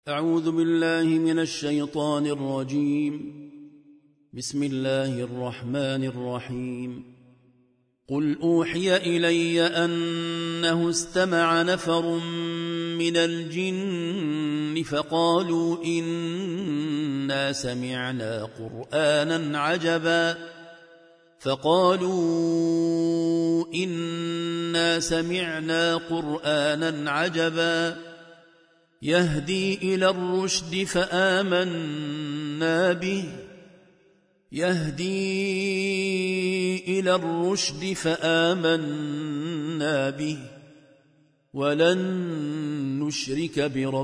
أعوذ بالله من الشيطان الرجيم. بسم الله الرحمن الرحيم. قل أوحي إلي أنه استمع نفر من الجن فقالوا إنا سمعنا قرآنا عجبا يهدي إلى الرشد فآمنا به ولن نشرك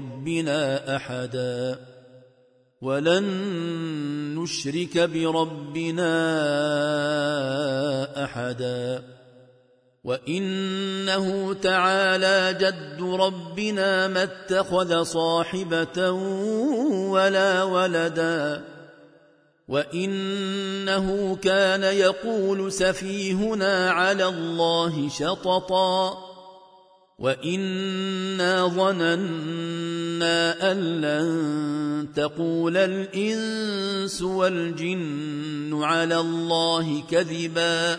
بربنا أحدا وإنه تعالى جد ربنا ما اتخذ صاحبة ولا ولدا وإنه كان يقول سفيهنا على الله شططا وإنا ظننا أن لن تقول الإنس والجن على الله كذبا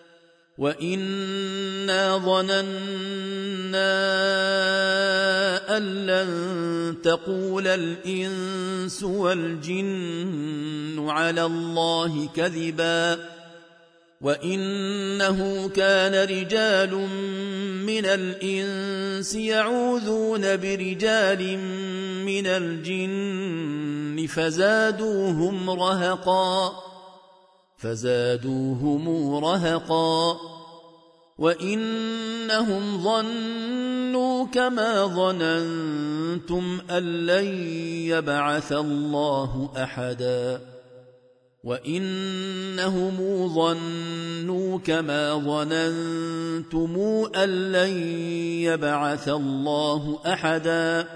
وإنا ظننا أن لن تقول الإنس والجن على الله كذبا وإنه كان رجال من الإنس يعوذون برجال من الجن فزادوهم رهقا وإنهم ظنوا كما ظننتم أن لن يبعث الله أحدا وإنهم ظنوا كما ظننتم أن لن يبعث الله أحدا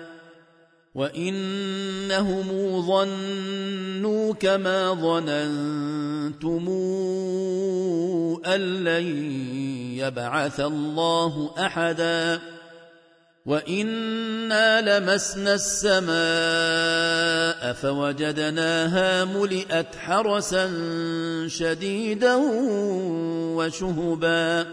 وإنهم ظنوا كما ظننتم أن لن يبعث الله أحدا وإنا لمسنا السماء فوجدناها ملئت حرسا شديدا وشهبا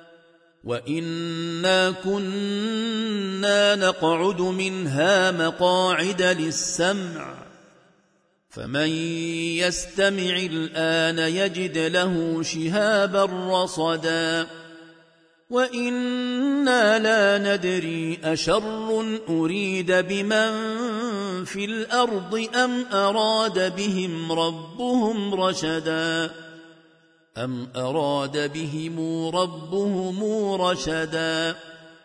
وإنا كنا نقعد منها مقاعد للسمع فمن يستمع الآن يجد له شهابا رصدا وإنا لا ندري أشر أريد بمن في الأرض أم أراد بهم ربهم رشدا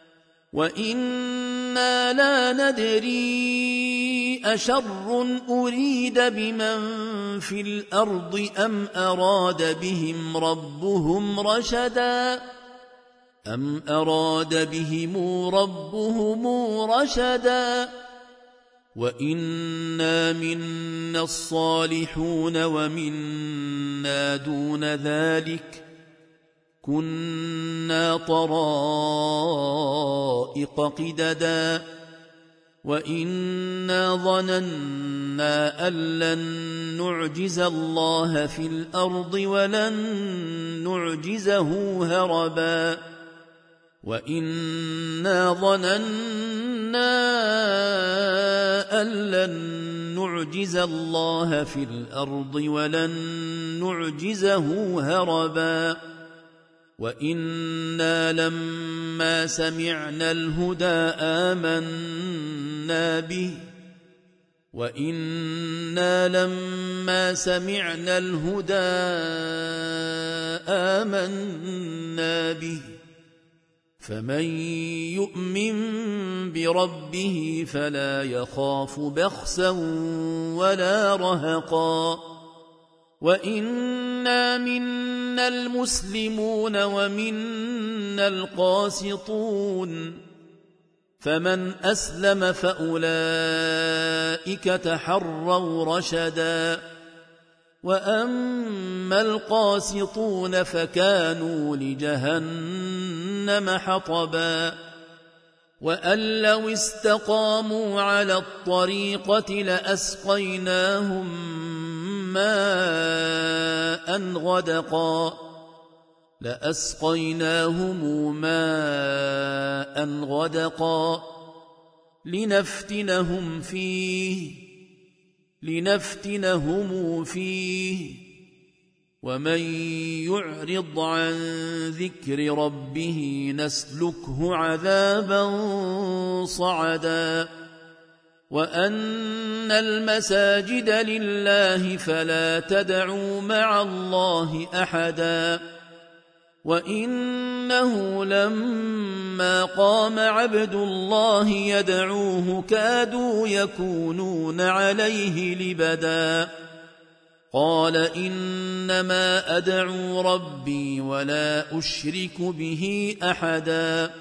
وإنا لا ندري أشر أريد بمن في الأرض أم أراد بهم ربهم رشدا وإنا منا الصالحون ومنا دون ذلك كنا طرائق قددا وإنا ظننا أن لن نعجز الله في الأرض ولن نعجزه هربا وإنا ظننا أن لن نعجز الله في الأرض ولن نعجزه هربا وإنا لما سمعنا الهدى آمنا به فمن يؤمن بربه فلا يخاف بخسا ولا رهقا وإنا منا المسلمون ومنا القاسطون فمن أسلم فأولئك تحروا رشدا وأما القاسطون فكانوا لجهنم حطبا وأن لو استقاموا على الطريقة لأسقيناهم ماء غدقا لنفتنهم فيه ومن يعرض عن ذكر ربه نسلكه عذابا صعدا وأن المساجد لله فلا تدعوا مع الله أحدا وإنه لما قام عبد الله يدعوه كادوا يكونون عليه لبدا قال إنما أدعو ربي ولا أشرك به أحدا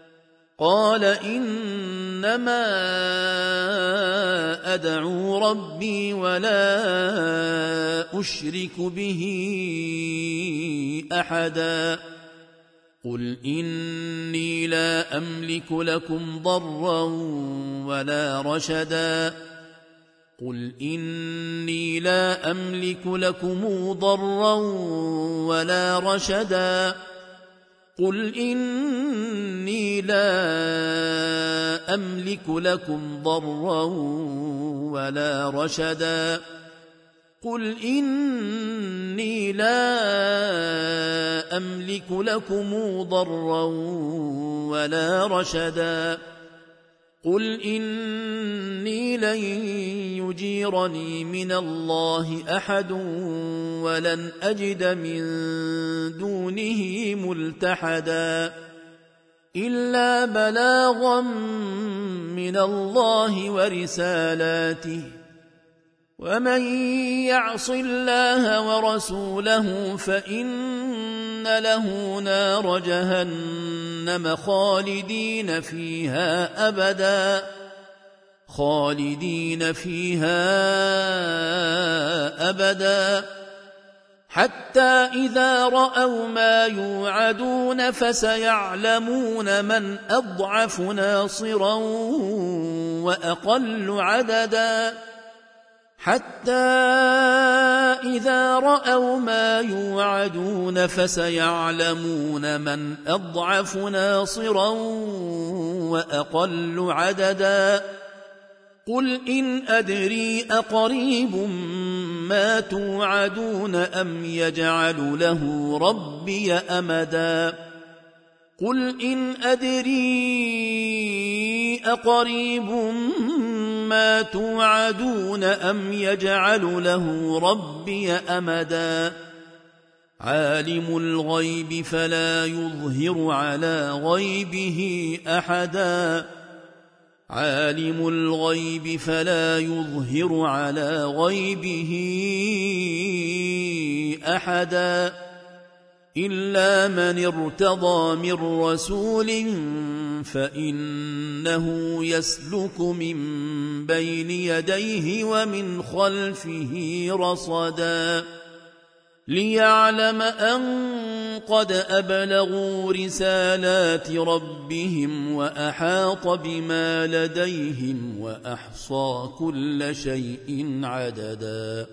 قل إني لا أملك لكم ضرا ولا رشدا قل إني لا أملك لكم ضرا ولا رشدا قل إني لا أملك لكم ضرا ولا رشدا قل إني لن يجيرني من الله أحد ولن أجد من دونه ملتحدا إلا بلاغا من الله ورسالاته ومن يعص الله ورسوله فإن له نار جهنم خالدين فيها أبدا حتى إذا رأوا ما يوعدون فسيعلمون من أضعف ناصرا وأقل عددا قل إن أدري أقريب ما توعدون أم يجعل له ربي أمدا عالم الغيب فلا يظهر على غيبه أحدا إلا من ارتضى من رسول فإنه يسلك من بين يديه ومن خلفه رصدا ليعلم أن قد أبلغوا رسالات ربهم وأحاط بما لديهم وأحصى كل شيء عددا